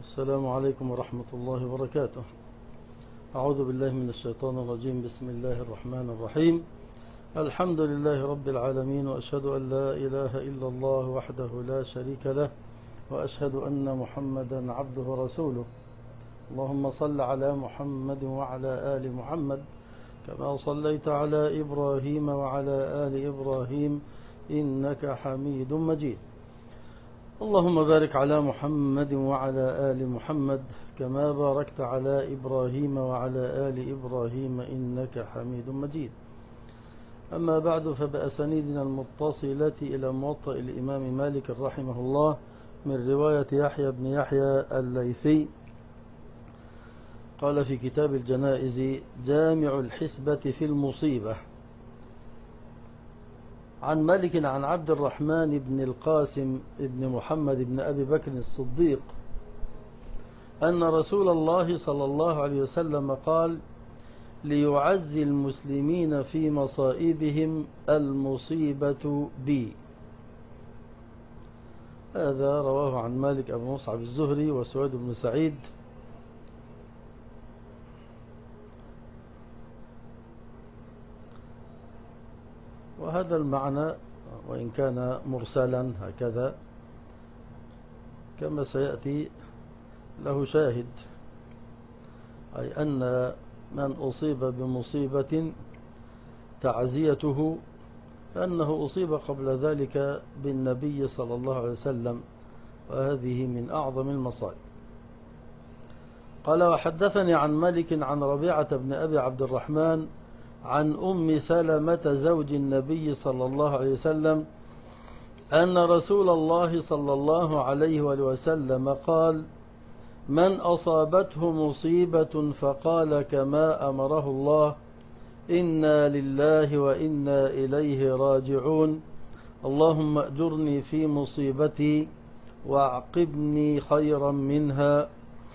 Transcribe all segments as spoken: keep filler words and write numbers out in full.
السلام عليكم ورحمة الله وبركاته. أعوذ بالله من الشيطان الرجيم. بسم الله الرحمن الرحيم. الحمد لله رب العالمين، وأشهد أن لا إله إلا الله وحده لا شريك له، وأشهد أن محمدا عبده ورسوله. اللهم صل على محمد وعلى آل محمد كما صليت على إبراهيم وعلى آل إبراهيم إنك حميد مجيد. اللهم بارك على محمد وعلى آل محمد كما باركت على إبراهيم وعلى آل إبراهيم إنك حميد مجيد. أما بعد، فبأسانيدنا المتصلة إلى موطأ الإمام مالك رحمه الله من رواية يحيى بن يحيى الليثي قال في كتاب الجنائز: جامع الحسبة في المصيبة. عن مالك عن عبد الرحمن بن القاسم بن محمد بن أبي بكر الصديق أن رسول الله صلى الله عليه وسلم قال: ليعزي المسلمين في مصائبهم المصيبة بي. هذا رواه عن مالك أبو مصعب الزهري وسويد بن سعيد. وهذا المعنى وإن كان مرسلا هكذا كما سيأتي له شاهد، أي أن من أصيب بمصيبة تعزيته أنه أصيب قبل ذلك بالنبي صلى الله عليه وسلم، وهذه من أعظم المصائب. قال: وحدثني عن مالك عن ربيعة بن أبي عبد الرحمن عن أم سلمة زوج النبي صلى الله عليه وسلم أن رسول الله صلى الله عليه وسلم قال: من أصابته مصيبة فقال كما أمره الله: إنا لله وإنا إليه راجعون، اللهم أجرني في مصيبتي وأعقبني خيرا منها،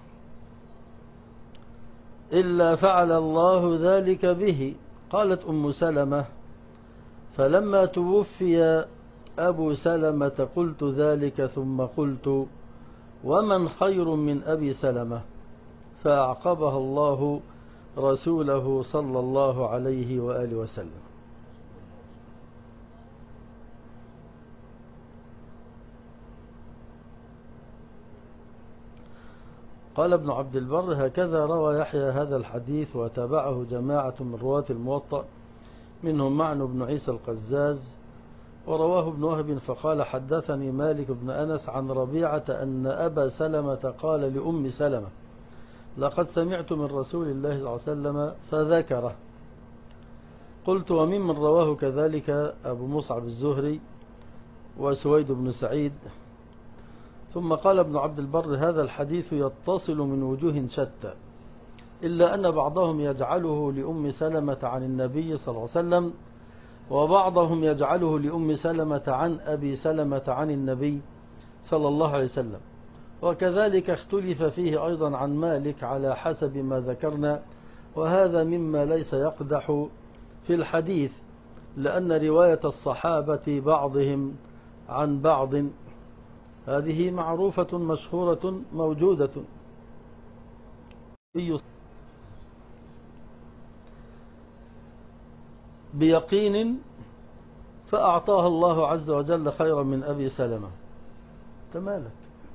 إلا فعل الله ذلك به. قالت أم سلمة: فلما توفي أبو سلمة قلت ذلك، ثم قلت: ومن خير من أبي سلمة؟ فأعقبها الله رسوله صلى الله عليه وآله وسلم. قال ابن عبد البر: هكذا روى يحيى هذا الحديث وتابعه جماعة من رواة الموطأ منهم معن بن عيسى القزاز، ورواه ابن وهب فقال: حدثني مالك بن أنس عن ربيعة أن أبا سلمة قال لأم سلمة: لقد سمعت من رسول الله صلى الله عليه وسلم، فذكره. قلت: وممن رواه كذلك أبو مصعب الزهري وسويد بن سعيد. ثم قال ابن عبد البر: هذا الحديث يتصل من وجوه شتى، إلا أن بعضهم يجعله لأم سلمة عن النبي صلى الله عليه وسلم، وبعضهم يجعله لأم سلمة عن أبي سلمة عن النبي صلى الله عليه وسلم. وكذلك اختلف فيه أيضا عن مالك على حسب ما ذكرنا، وهذا مما ليس يقدح في الحديث، لأن رواية الصحابة بعضهم عن بعض هذه معروفة مشهورة موجودة بيقين، فأعطاها الله عز وجل خيرا من أبي سلمة. تمالك.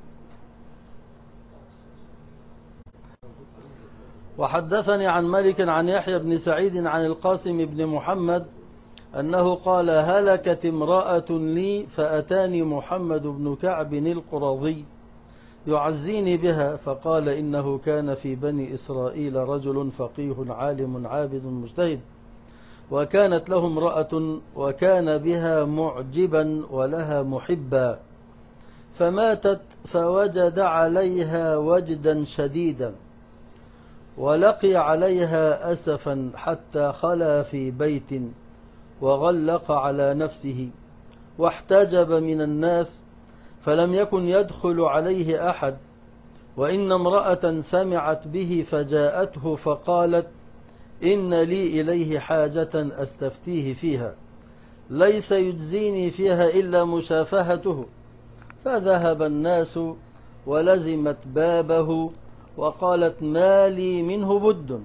وحدثني عن مالك عن يحيى بن سعيد عن القاسم بن محمد أنه قال: هلكت امرأة لي فأتاني محمد بن كعب القرظي يعزيني بها، فقال: إنه كان في بني إسرائيل رجل فقيه عالم عابد مجتهد، وكانت له امرأة وكان بها معجبا ولها محبا، فماتت فوجد عليها وجدا شديدا، ولقي عليها أسفا حتى خلا في بيت وغلق على نفسه واحتجب من الناس، فلم يكن يدخل عليه أحد. وإن امرأة سمعت به فجاءته فقالت: إن لي إليه حاجة أستفتيه فيها، ليس يجزيني فيها إلا مشافهته. فذهب الناس ولزمت بابه وقالت ما لي منه بد.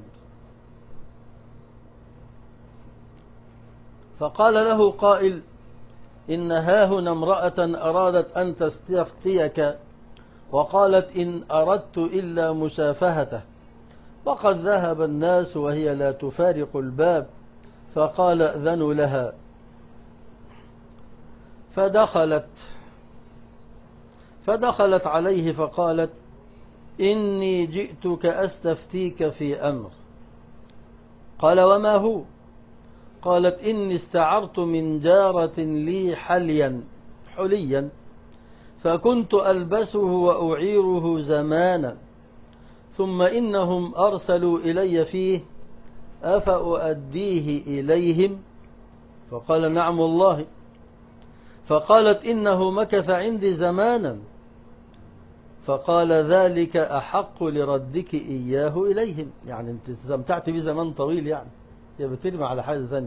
فقال له قائل إن هاهنا امرأة أرادت أن تستفتيك وقالت إن أردت إلا مشافهته، وقد ذهب الناس وهي لا تفارق الباب، فقال أذنوا لها. فدخلت فدخلت عليه فقالت إني جئتك أستفتيك في أمر. قال وما هو؟ قالت إني استعرت من جارة لي حليا حليا فكنت ألبسه وأعيره زمانا، ثم إنهم أرسلوا إلي فيه أفأؤديه إليهم؟ فقال نعم والله. فقالت إنه مكث عندي زمانا، فقال ذلك أحق لردك إياه إليهم، يعني أنت استمتعت بزمان طويل، يعني يا بترمي على حاجة ثانية.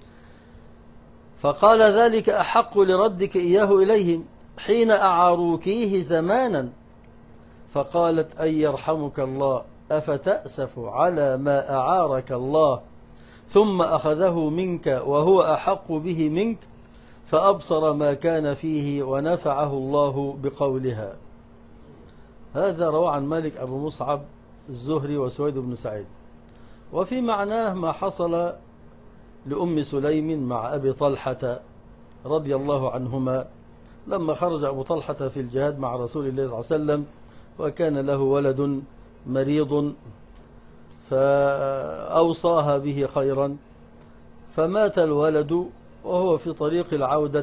فقال ذلك أحق لردك إياه إليهم حين أعاروكيه زمانا. فقالت أي يرحمك الله أفتأسف على ما أعارك الله ثم أخذه منك وهو أحق به منك؟ فأبصر ما كان فيه ونفعه الله بقولها. هذا روى عن مالك أبو مصعب الزهري وسويد بن سعيد. وفي معناه ما حصل لأم سليم مع أبي طلحة رضي الله عنهما لما خرج أبو طلحة في الجهاد مع رسول الله صلى الله عليه وسلم، وكان له ولد مريض فأوصاها به خيرا، فمات الولد وهو في طريق العودة،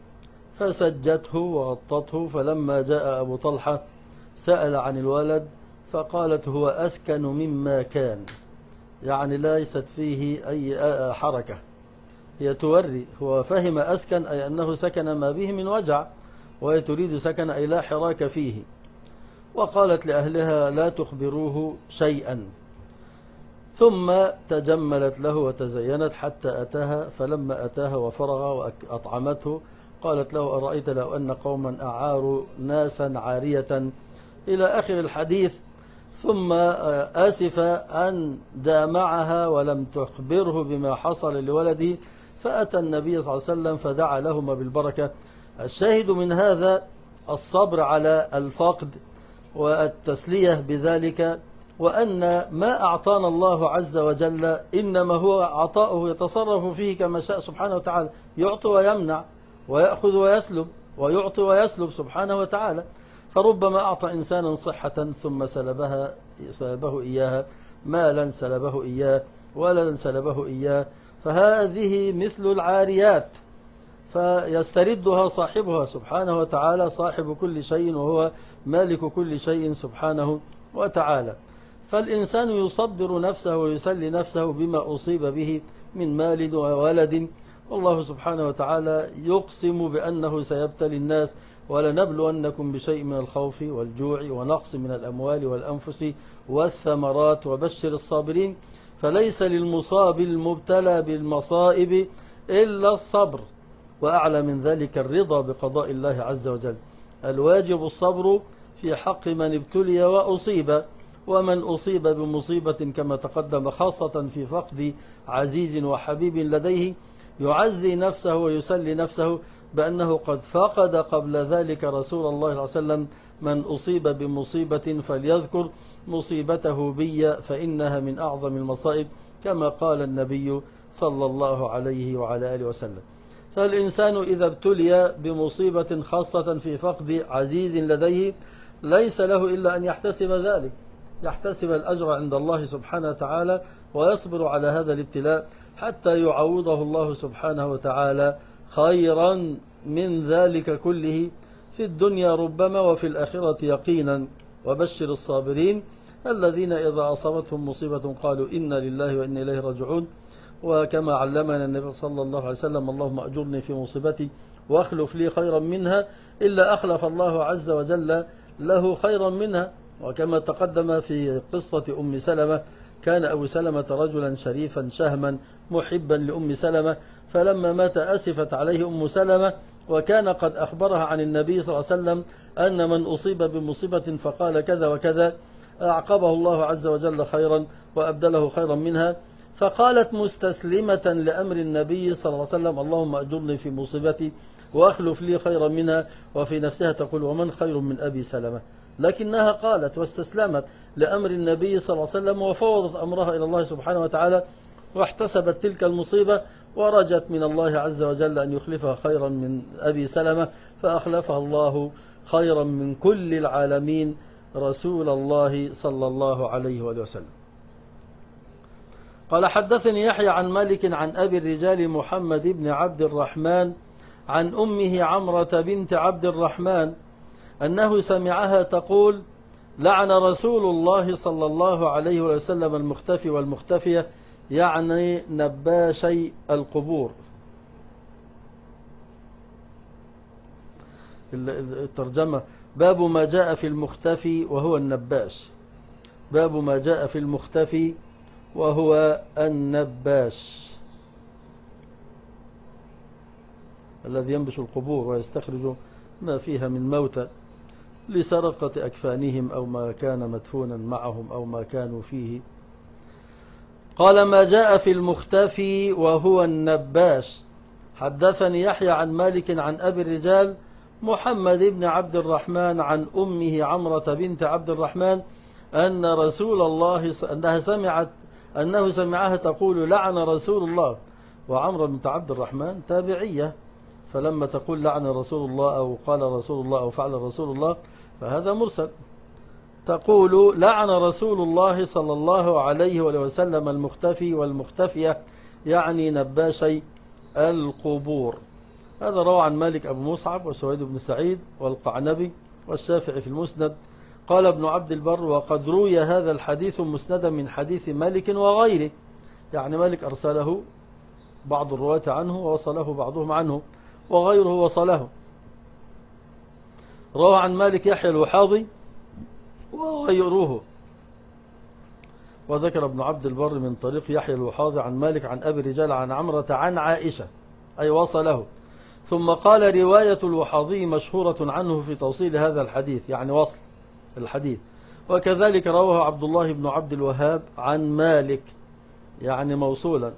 فسجته وغطته. فلما جاء أبو طلحة سأل عن الولد فقالت هو أسكن مما كان، يعني ليست فيه أي حركة، هي توري. هو فهم أسكن أي أنه سكن ما به من وجع، وهي تريد سكن أي لا حراك فيه. وقالت لأهلها لا تخبروه شيئا، ثم تجملت له وتزينت حتى أتاها. فلما أتاها وفرغ وأطعمته قالت له أرأيت لو أن قوما أعاروا ناسا عارية إلى آخر الحديث. ثم آسف أن جامعها ولم تخبره بما حصل لولده، فأتى النبي صلى الله عليه وسلم فدعا لهما بالبركة. الشاهد من هذا الصبر على الفقد والتسلية بذلك، وأن ما أعطانا الله عز وجل إنما هو عطاؤه يتصرف فيه كما شاء سبحانه وتعالى، يعطي ويمنع ويأخذ ويسلب ويعطي ويسلب سبحانه وتعالى. فربما أعطى إنسانا صحة ثم سلبها سلبه إياها، مالا سلبه إياه، ولدا سلبه إياه، فهذه مثل العاريات فيستردها صاحبها سبحانه وتعالى، صاحب كل شيء وهو مالك كل شيء سبحانه وتعالى. فالإنسان يصبر نفسه ويسلي نفسه بما أصيب به من مال وولد، والله سبحانه وتعالى يقسم بأنه سيبتلي الناس ولنبلونكم بشيء من الخوف والجوع ونقص من الأموال والأنفس والثمرات وبشر الصابرين. فليس للمصاب المبتلى بالمصائب إلا الصبر، وأعلى من ذلك الرضا بقضاء الله عز وجل. الواجب الصبر في حق من ابتلي وأصيب، ومن أصيب بمصيبة كما تقدم خاصة في فقد عزيز وحبيب لديه يعزي نفسه ويسلي نفسه بأنه قد فقد قبل ذلك رسول الله صلى الله عليه وسلم. من أصيب بمصيبة فليذكر مصيبته بي فإنها من أعظم المصائب، كما قال النبي صلى الله عليه وعلى آله وسلم. فالإنسان إذا ابتلي بمصيبة خاصة في فقد عزيز لديه ليس له إلا أن يحتسب ذلك، يحتسب الأجر عند الله سبحانه وتعالى ويصبر على هذا الابتلاء حتى يعوضه الله سبحانه وتعالى خيرا من ذلك كله في الدنيا ربما وفي الآخرة يقينا. وبشر الصابرين الذين إذا أصابتهم مصيبة قالوا إنا لله وإنا إليه راجعون. وكما علمنا النبي صلى الله عليه وسلم اللهم أجرني في مصيبتي واخلف لي خيرا منها، إلا أخلف الله عز وجل له خيرا منها. وكما تقدم في قصة أم سلمة كان أبو سلمة رجلا شريفا شهما محبا لأم سلمة، فلما مات أسفت عليه أم سلمة وكان قد أخبرها عن النبي صلى الله عليه وسلم أن من أصيب بمصيبة فقال كذا وكذا أعقبه الله عز وجل خيرا وأبدله خيرا منها. فقالت مستسلمة لأمر النبي صلى الله عليه وسلم اللهم أجرني في مصيبتي وأخلف لي خيرا منها. وفي نفسها تقول ومن خير من أبي سلمة، لكنها قالت واستسلمت لأمر النبي صلى الله عليه وسلم وفوضت أمرها إلى الله سبحانه وتعالى، واحتسبت تلك المصيبة ورجت من الله عز وجل أن يخلفها خيرا من أبي سلمة، فأخلفها الله خيرا من كل العالمين رسول الله صلى الله عليه وسلم. قال حدثني يحيى عن مالك عن أبي الرجال محمد بن عبد الرحمن عن أمه عمرة بنت عبد الرحمن أنه سمعها تقول لعن رسول الله صلى الله عليه وسلم المختفي والمختفية، يعني نباشي القبور. الترجمة باب ما جاء في المختفي وهو النباش، باب ما جاء في المختفي وهو النباش الذي ينبش القبور ويستخرج ما فيها من موتى لسرقة أكفانهم أو ما كان مدفونا معهم أو ما كانوا فيه. قال ما جاء في المختفي وهو النباش. حدثني يحيى عن مالك عن أبي الرجال محمد بن عبد الرحمن عن أمه عمرة بنت عبد الرحمن أن رسول الله أنها سمعت أنه سمعها تقول لعن رسول الله، وعمرة بنت عبد الرحمن تابعية، فلما تقول لعن رسول الله أو قال رسول الله أو فعل رسول الله فهذا مرسل. تقول لعن رسول الله صلى الله عليه وسلم المختفي والمختفية، يعني نباشي القبور. هذا روى عن مالك أبو مصعب وسويد بن سعيد والقعنبي والشافعي في المسند. قال ابن عبد البر وقد روي هذا الحديث مسندا من حديث مالك وغيره، يعني مالك أرسله بعض الرواة عنه ووصله بعضهم عنه وغيره وصله. روى عن مالك يحيى الوحاضي وغيروه. وذكر ابن عبد البر من طريق يحيى الوحاضي عن مالك عن أبي الرجال عن عمرة عن عائشة، أي وصله. ثم قال رواية الوحاضي مشهورة عنه في توصيل هذا الحديث، يعني وصل الحديث. وكذلك رواه عبد الله بن عبد الوهاب عن مالك، يعني موصولا.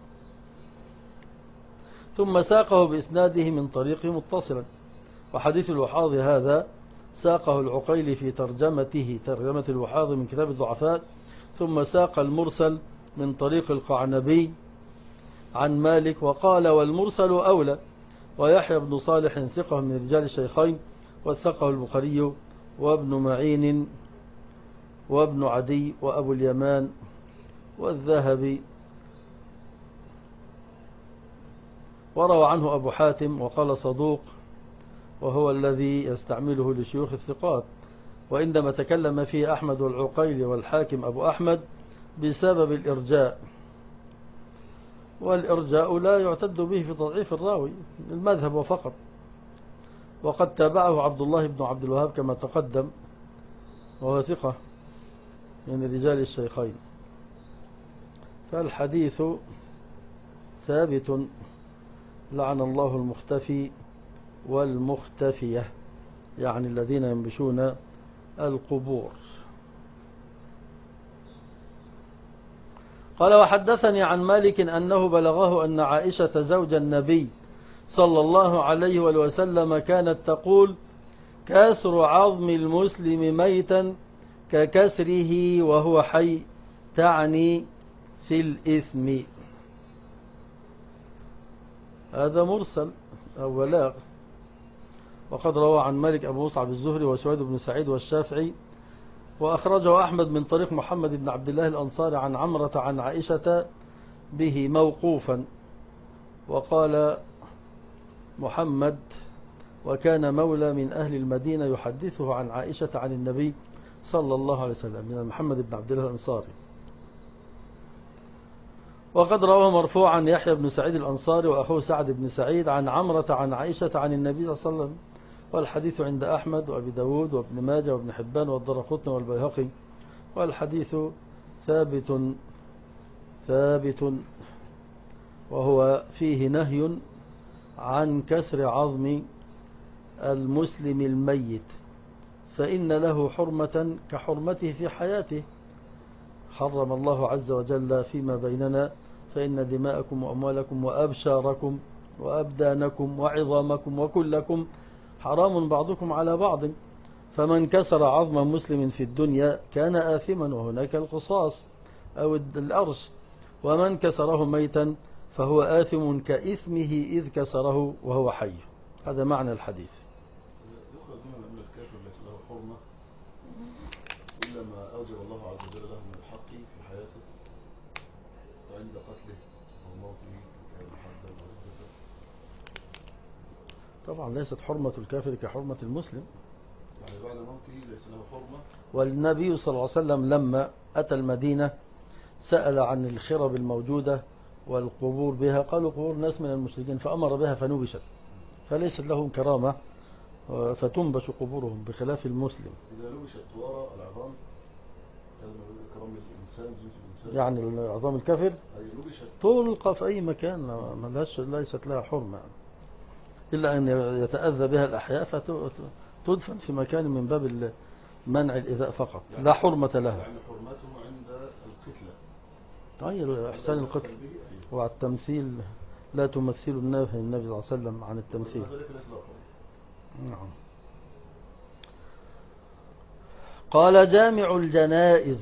ثم ساقه بإسناده من طريق متصلا. وحديث الوحاضي هذا ساقه العقيلي في ترجمته ترجمة الوحاضي من كتاب الضعفاء، ثم ساق المرسل من طريق القعنبي عن مالك، وقال والمرسل أولى. ويحيى بن صالح ثقه من رجال الشيخين، وثقه البخاري وابن معين وابن عدي وأبو اليمان والذهبي. وروى عنه أبو حاتم وقال صدوق، وهو الذي يستعمله لشيوخ الثقات. وإنما تكلم فيه أحمد والعقيل والحاكم أبو أحمد بسبب الإرجاء، والإرجاء لا يعتد به في تضعيف الراوي، المذهب وفقط. وقد تابعه عبد الله بن عبد الوهاب كما تقدم، وهو ثقة من رجال الشيخين. فالحديث ثابت، لعن الله المختفي والمختفية، يعني الذين ينبشون القبور. قال وحدثني عن مالك أنه بلغه أن عائشة زوج النبي صلى الله عليه وسلم كانت تقول كسر عظم المسلم ميتا ككسره وهو حي، تعني في الإثم. هذا مرسل أو بلاغ. وقد روى عن مالك أبو مصعب الزهري وسويد بن سعيد والشافعي، وأخرجه أحمد من طريق محمد بن عبد الله الأنصاري عن عمرة عن عائشة به موقوفا. وقال محمد وكان مولى من أهل المدينة يحدثه عن عائشة عن النبي صلى الله عليه وسلم، من محمد بن عبد الله الأنصاري. وقد رواه مرفوعا يحيى بن سعيد الأنصاري وأخوه سعد بن سعيد عن عمرة عن عائشة عن النبي صلى الله عليه وسلم. والحديث عند أحمد وأبي داود وابن ماجه وابن حبان والدرقطني والبيهقي، والحديث ثابت ثابت وهو فيه نهي عن كسر عظم المسلم الميت، فإن له حرمة كحرمته في حياته. حرم الله عز وجل فيما بيننا: فإن دماءكم وأموالكم وأبشاركم وأبدانكم وعظامكم وكلكم حرام بعضكم على بعض، فمن كسر عظم مسلم في الدنيا كان آثما، وهناك القصاص أو الأرش، ومن كسره ميتا فهو آثم كإثمه إذ كسره وهو حي. هذا معنى الحديث. يخرج منها أن الكافر ليس له حرمة إلا ما أوجب الله عز وجل له من الحق في حياته، وعند قتله أو موته محدد أو ردة. طبعا ليست حرمة الكافر كحرمة المسلم، يعني بعد موته ليس له حرمة. والنبي صلى الله عليه وسلم لما أتى المدينة سأل عن الخرب الموجودة والقبور بها، قالوا قبور ناس من المشركين، فأمر بها فنبشت، فليست لهم كرامة فتنبش قبورهم بخلاف المسلم. إذا نبشت وراء العظام هذا من كرام الإنسان، جنس الإنسان، يعني عظام الكافر تلقى في أي مكان، ما ليست لها حرمة إلا أن يتأذى بها الأحياء فتدفن في مكان من باب منع الإذاء فقط، يعني لا حرمة لها. يعني حرمته عند القتلة. طيب إحسان القتل وعلى التمثيل، لا تمثل النبي صلى الله عليه وسلم عن التمثيل. نعم. قال جامع الجنائز: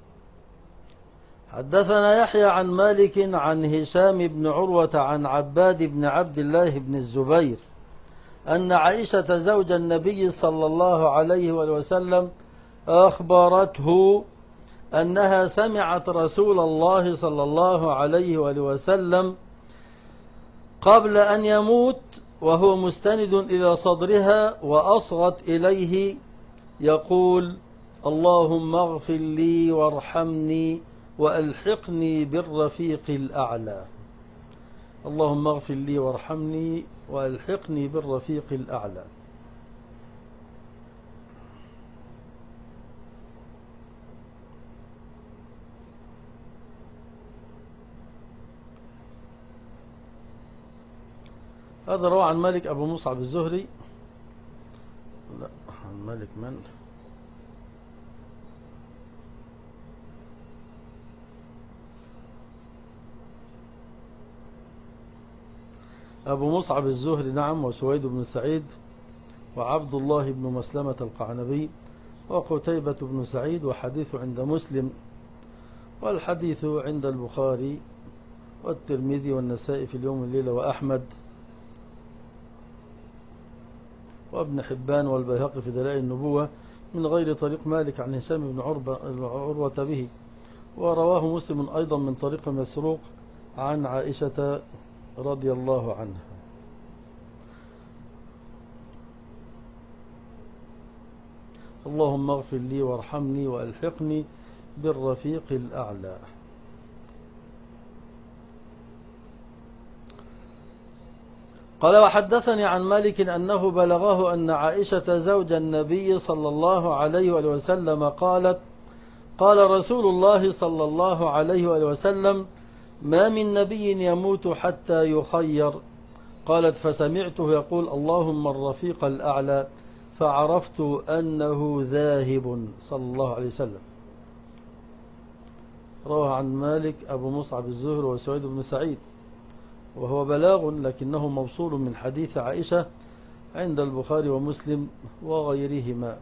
حدثنا يحيى عن مالك عن هشام بن عروة عن عباد بن عبد الله بن الزبير أن عائشة زوج النبي صلى الله عليه وسلم أخبرته أنها سمعت رسول الله صلى الله عليه وسلم قبل أن يموت وهو مستند إلى صدرها وأصغت إليه يقول: اللهم اغفر لي وارحمني وألحقني بالرفيق الأعلى. اللهم اغفر لي وارحمني وألحقني بالرفيق الأعلى. هذا روى عن مالك أبو مصعب الزهري. لا، عن مالك من؟ أبو مصعب الزهري، نعم، وسويد بن سعيد وعبد الله بن مسلمة القعنبي وقتيبة بن سعيد، وحديث عند مسلم، والحديث عند البخاري والترمذي والنسائي في اليوم والليلة وأحمد وابن حبان والبيهقي في دلائل النبوة من غير طريق مالك عن هشام بن عروة به، ورواه مسلم أيضا من طريق مسروق عن عائشة رضي الله عنها. اللهم اغفر لي وارحمني وألحقني بالرفيق الأعلى. قال: وحدثني عن مالك أنه بلغه أن عائشة زوج النبي صلى الله عليه وسلم قالت: قال رسول الله صلى الله عليه وسلم: ما من نبي يموت حتى يخير. قالت: فسمعته يقول: اللهم الرفيق الأعلى، فعرفت أنه ذاهب صلى الله عليه وسلم. روى عن مالك أبو مصعب الزهري وسعيد بن سعيد، وهو بلاغ لكنه موصول من حديث عائشة عند البخاري ومسلم وغيرهما.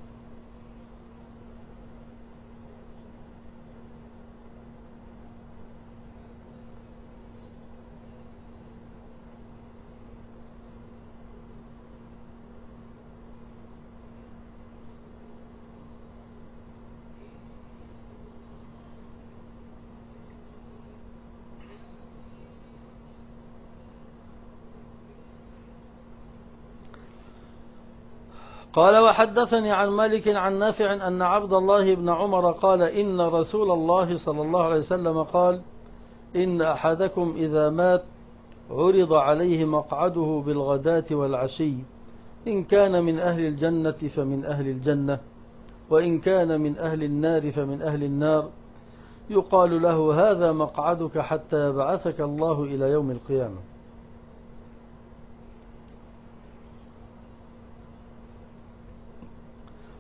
قال: وحدثني عن مالك عن نافع أن عبد الله بن عمر قال: إن رسول الله صلى الله عليه وسلم قال: إن أحدكم إذا مات عرض عليه مقعده بالغداة والعشي، إن كان من أهل الجنة فمن أهل الجنة، وإن كان من أهل النار فمن أهل النار، يقال له: هذا مقعدك حتى يبعثك الله إلى يوم القيامة.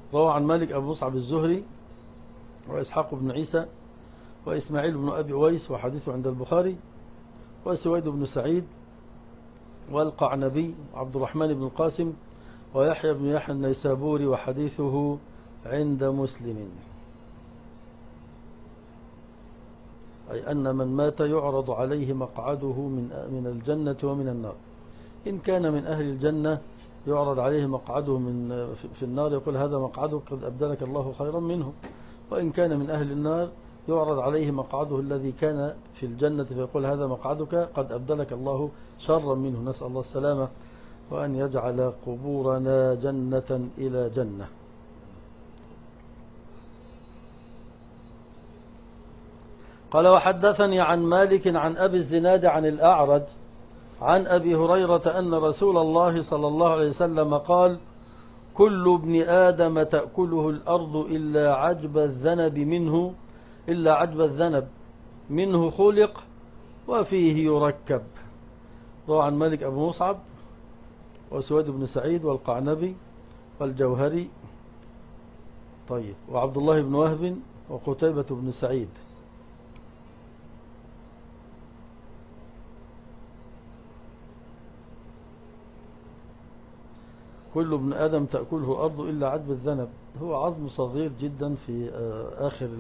روى عن مالك أبو مصعب الزهري وإسحاق بن عيسى وإسماعيل بن أبي أويس وحديثه عند البخاري وسويد بن سعيد والقعنبي وعبد الرحمن بن القاسم ويحيى بن يحيى النيسابوري وحديثه عند مسلم. أي أن من مات يعرض عليه مقعده من من الجنة ومن النار. إن كان من أهل الجنة يعرض عليه مقعده من في النار، يقول هذا مقعدك قد أبدلك الله خيرا منه. وإن كان من أهل النار يعرض عليه مقعده الذي كان في الجنة، فيقول هذا مقعدك قد أبدلك الله شرا منه. نسأل الله السلامة وأن يجعل قبورنا جنة إلى جنة. قال وحدثني عن مالك عن أبي الزناد عن الأعرج عن أبي هريرة أن رسول الله صلى الله عليه وسلم قال كل ابن آدم تأكله الأرض إلا عجب الذنب منه إلا عجب الذنب منه خلق وفيه يركب. روى عن مالك أبو مصعب وسويد بن سعيد والقعنبي والجوهري طيب وعبد الله بن وهب وقتيبة بن سعيد. كل ابن آدم تأكله الأرض إلا عجب الذنب، هو عظم صغير جدا في آخر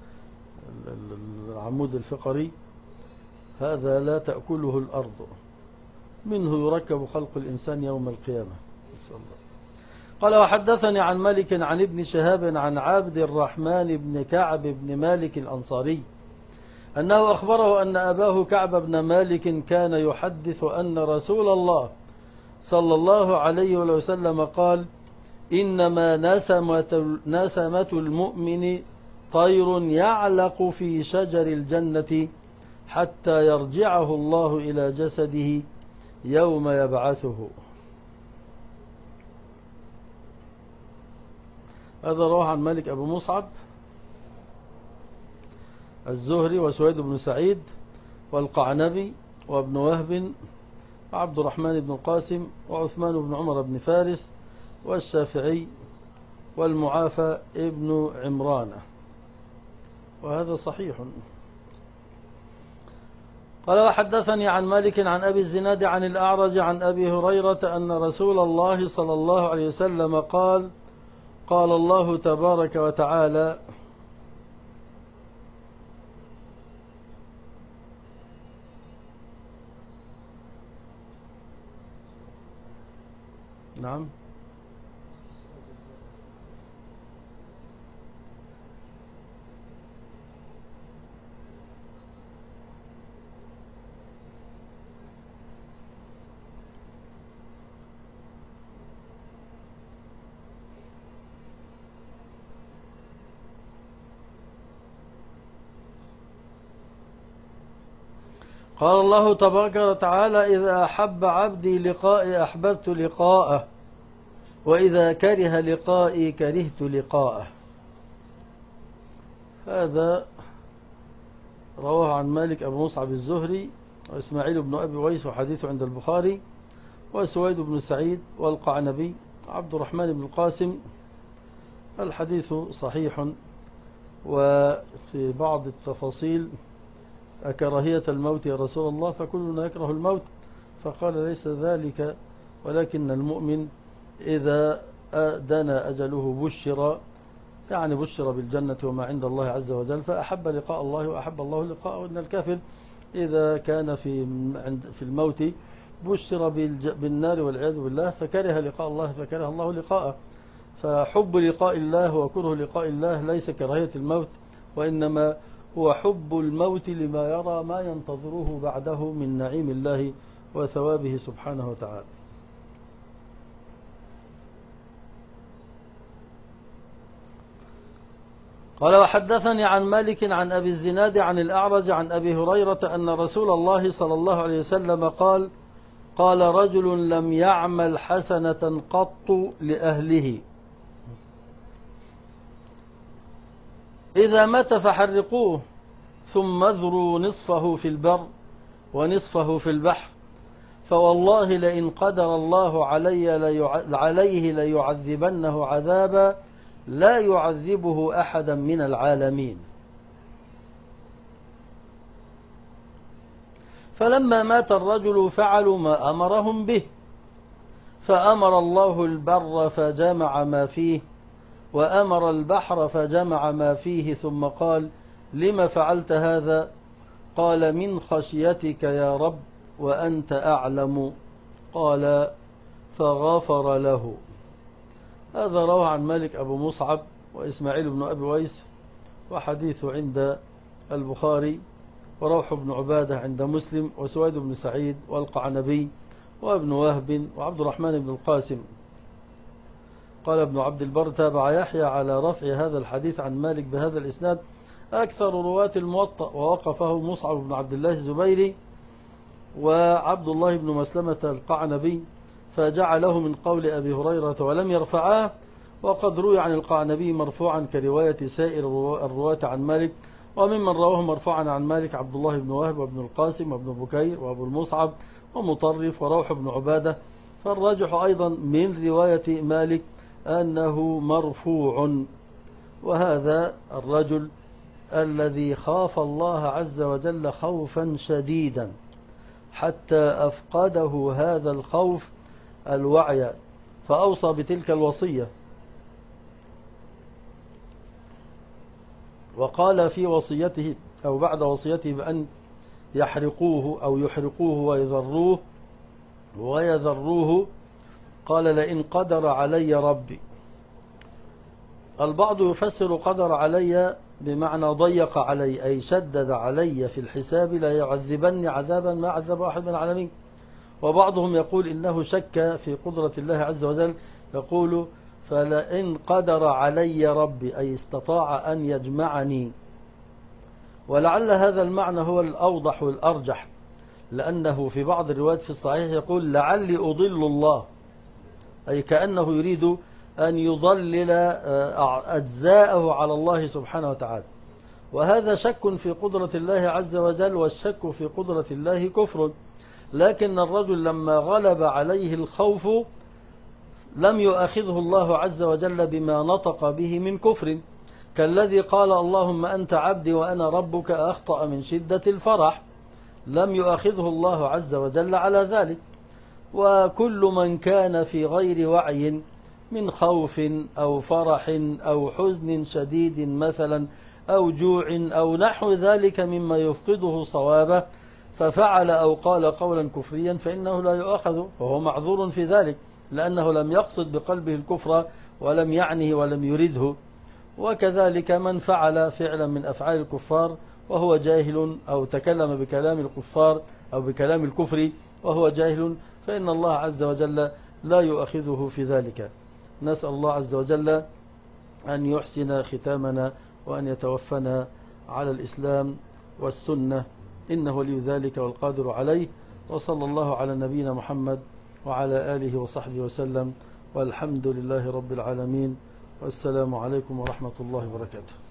العمود الفقري، هذا لا تأكله الأرض، منه يركب خلق الإنسان يوم القيامة. قال وحدثني عن مالك عن ابن شهاب عن عبد الرحمن بن كعب بن مالك الأنصاري أنه أخبره أن أباه كعب بن مالك كان يحدث أن رسول الله صلى الله عليه وسلم قال إنما نسمة, نسمة المؤمن طير يعلق في شجر الجنة حتى يرجعه الله إلى جسده يوم يبعثه. هذا رواه عن مالك أبو مصعب الزهري وسويد بن سعيد والقعنبي وابن وهب وعبد الرحمن بن القاسم وعثمان بن عمر بن فارس والشافعي والمعافى ابن عمران، وهذا صحيح. قال وحدثني عن مالك عن أبي الزناد عن الأعرج عن أبي هريرة أن رسول الله صلى الله عليه وسلم قال قال الله تبارك وتعالى نعم قال الله تبارك وتعالى إذا أحب عبدي لقائي أحببت لقاءه وإذا كره لقائي كرهت لقاءه. هذا رواه عن مالك أبو مصعب الزهري وإسماعيل بن أبي ويس وحديثه عند البخاري وسويد بن سعيد والقعنبي عبد الرحمن بن القاسم. الحديث صحيح، وفي بعض التفاصيل أكراهية الموت يا رسول الله فكلنا يكره الموت، فقال ليس ذلك، ولكن المؤمن إذا دنا أجله بشر، يعني بشر بالجنة وما عند الله عز وجل، فأحب لقاء الله وأحب الله لقاءه. وإن الكافر إذا كان في في الموت بشر بالنار والعياذ بالله فكره لقاء الله فكره الله لقاءه. فحب لقاء الله وكره لقاء الله ليس كراهية الموت، وإنما هو حب الموت لما يرى ما ينتظره بعده من نعيم الله وثوابه سبحانه وتعالى. قال وحدثني عن مالك عن أبي الزناد عن الأعرج عن أبي هريرة أن رسول الله صلى الله عليه وسلم قال قال رجل لم يعمل حسنة قط لأهله إذا مات فحرقوه ثم اذروا نصفه في البر ونصفه في البحر فوالله لئن قدر الله علي ليع... عليه ليعذبنه عذابا لا يعذبه أحدا من العالمين. فلما مات الرجل فعلوا ما أمرهم به، فأمر الله البر فجمع ما فيه، وأمر البحر فجمع ما فيه، ثم قال: لم فعلت هذا؟ قال: من خشيتك يا رب وأنت أعلم. قال: فغفر له. هذا روى عن مالك أبو مصعب وإسماعيل بن أبي ويس، وحديث عند البخاري، وروح بن عبادة عند مسلم، وسويد بن سعيد والقعنبي وابن وهب وعبد الرحمن بن القاسم. قال ابن عبد البر: تابع يحيى على رفع هذا الحديث عن مالك بهذا الإسناد أكثر رواة الموطأ، ووقفه مصعب بن عبد الله الزبيري وعبد الله بن مسلمة القعنبي، فجعله من قول أبي هريرة ولم يرفعاه. وقد روي عن القعنبي مرفوعا كرواية سائر الرواة عن مالك، وممن رواه مرفوعا عن مالك عبد الله بن وهب وابن القاسم وابن بكير وابو المصعب ومطرف وروح بن عبادة. فالراجح أيضا من رواية مالك أنه مرفوع. وهذا الرجل الذي خاف الله عز وجل خوفا شديدا حتى أفقده هذا الخوف الوعي، فأوصى بتلك الوصية، وقال في وصيته أو بعد وصيته بأن يحرقوه أو يحرقوه ويذروه ويذروه قال: لئن قدر علي ربي. البعض يفسر قدر علي بمعنى ضيق علي، أي شدد علي في الحساب، لا يعذبني عذابا ما عذب أحد من العالمين. وبعضهم يقول إنه شك في قدرة الله عز وجل، يقول: فلئن قدر علي ربي، أي استطاع أن يجمعني. ولعل هذا المعنى هو الأوضح والأرجح، لأنه في بعض الروايات في الصحيح يقول: لعلي أضل الله، أي كأنه يريد أن يضلل أجزاءه على الله سبحانه وتعالى. وهذا شك في قدرة الله عز وجل، والشك في قدرة الله كفر. لكن الرجل لما غلب عليه الخوف لم يؤاخذه الله عز وجل بما نطق به من كفر، كالذي قال: اللهم أنت عبدي وأنا ربك، أخطأ من شدة الفرح، لم يؤاخذه الله عز وجل على ذلك. وكل من كان في غير وعي من خوف أو فرح أو حزن شديد مثلا أو جوع أو نحو ذلك مما يفقده صوابه، ففعل أو قال قولا كفريا، فإنه لا يؤاخذ، وهو معذور في ذلك، لأنه لم يقصد بقلبه الكفر ولم يعنه ولم يرده. وكذلك من فعل فعلا من أفعال الكفار وهو جاهل، أو تكلم بكلام الكفار أو بكلام الكفر وهو جاهل، فإن الله عز وجل لا يؤاخذه في ذلك. نسأل الله عز وجل أن يحسن ختامنا، وأن يتوفنا على الإسلام والسنة، إنه ولي ذلك والقادر عليه. وصلى الله على نبينا محمد وعلى آله وصحبه وسلم، والحمد لله رب العالمين، والسلام عليكم ورحمة الله وبركاته.